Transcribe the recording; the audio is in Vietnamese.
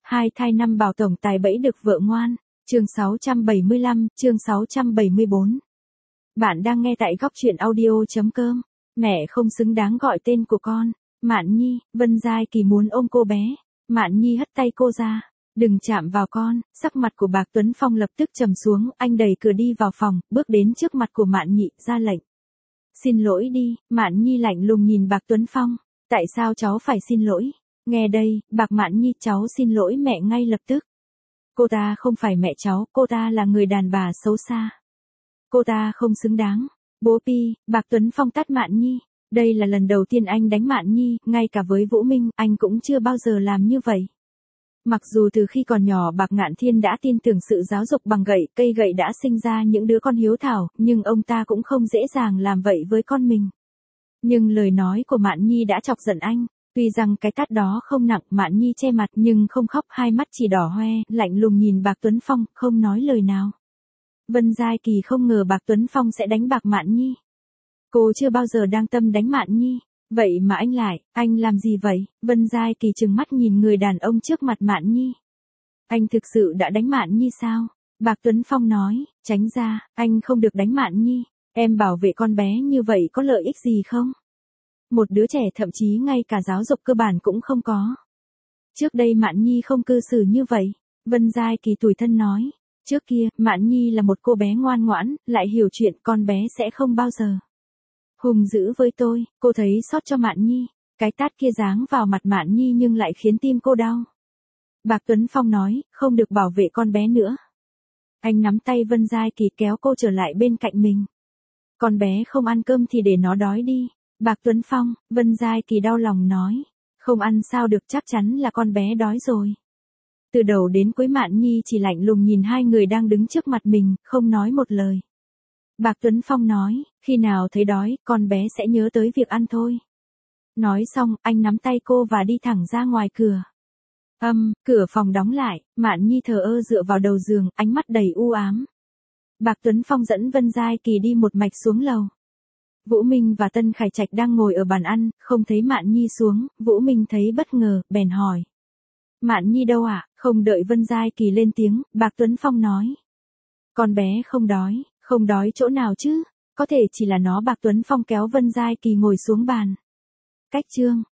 Hai thai năm bảo tổng tài bẫy được vợ ngoan. Chương 675, chương 674. Bạn đang nghe tại góc truyện audio.com. Mẹ không xứng đáng gọi tên của con. Mạn Nhi, Vân Giai Kỳ muốn ôm cô bé. Mạn Nhi hất tay cô ra. Đừng chạm vào con. Sắc mặt của Bạc Tuấn Phong lập tức trầm xuống. Anh đẩy cửa đi vào phòng, bước đến trước mặt của Mạn Nhi, ra lệnh. Xin lỗi đi. Mạn Nhi lạnh lùng nhìn Bạc Tuấn Phong. Tại sao cháu phải xin lỗi? Nghe đây, Bạc Mạn Nhi, cháu xin lỗi mẹ ngay lập tức. Cô ta không phải mẹ cháu, cô ta là người đàn bà xấu xa. Cô ta không xứng đáng. Bố Pi, Bạc Tuấn Phong tát Mạn Nhi. Đây là lần đầu tiên anh đánh Mạn Nhi, ngay cả với Vũ Minh, anh cũng chưa bao giờ làm như vậy. Mặc dù từ khi còn nhỏ Bạc Ngạn Thiên đã tin tưởng sự giáo dục bằng gậy, cây gậy đã sinh ra những đứa con hiếu thảo, nhưng ông ta cũng không dễ dàng làm vậy với con mình. Nhưng lời nói của Mạn Nhi đã chọc giận anh. Tuy rằng cái tát đó không nặng, Mạn Nhi che mặt nhưng không khóc, hai mắt chỉ đỏ hoe, lạnh lùng nhìn Bạc Tuấn Phong, không nói lời nào. Vân Giai Kỳ không ngờ Bạc Tuấn Phong sẽ đánh Bạc Mạn Nhi. Cô chưa bao giờ đang tâm đánh Mạn Nhi, vậy mà anh làm gì vậy? Vân Giai Kỳ trừng mắt nhìn người đàn ông trước mặt Mạn Nhi. Anh thực sự đã đánh Mạn Nhi sao? Bạc Tuấn Phong nói, tránh ra, anh không được đánh Mạn Nhi. Em bảo vệ con bé như vậy có lợi ích gì không? Một đứa trẻ thậm chí ngay cả giáo dục cơ bản cũng không có. Trước đây Mạn Nhi không cư xử như vậy. Vân Giai Kỳ tủi thân nói. Trước kia, Mạn Nhi là một cô bé ngoan ngoãn, lại hiểu chuyện, con bé sẽ không bao giờ hung dữ với tôi. Cô thấy xót cho Mạn Nhi. Cái tát kia giáng vào mặt Mạn Nhi nhưng lại khiến tim cô đau. Bạc Tuấn Phong nói, không được bảo vệ con bé nữa. Anh nắm tay Vân Giai Kỳ kéo cô trở lại bên cạnh mình. Con bé không ăn cơm thì để nó đói đi. Bạc Tuấn Phong, Vân Giai Kỳ đau lòng nói. Không ăn sao được, chắc chắn là con bé đói rồi. Từ đầu đến cuối Mạn Nhi chỉ lạnh lùng nhìn hai người đang đứng trước mặt mình, không nói một lời. Bạc Tuấn Phong nói, khi nào thấy đói, con bé sẽ nhớ tới việc ăn thôi. Nói xong, anh nắm tay cô và đi thẳng ra ngoài cửa. Cửa phòng đóng lại, Mạn Nhi thờ ơ dựa vào đầu giường, ánh mắt đầy u ám. Bạc Tuấn Phong dẫn Vân Giai Kỳ đi một mạch xuống lầu. Vũ Minh và Tân Khải Trạch đang ngồi ở bàn ăn, không thấy Mạn Nhi xuống, Vũ Minh thấy bất ngờ, bèn hỏi. Mạn Nhi đâu ạ? Không đợi Vân Giai Kỳ lên tiếng, Bạc Tuấn Phong nói. Con bé không đói chỗ nào chứ, có thể chỉ là nó. Bạc Tuấn Phong kéo Vân Giai Kỳ ngồi xuống bàn. Cách chương.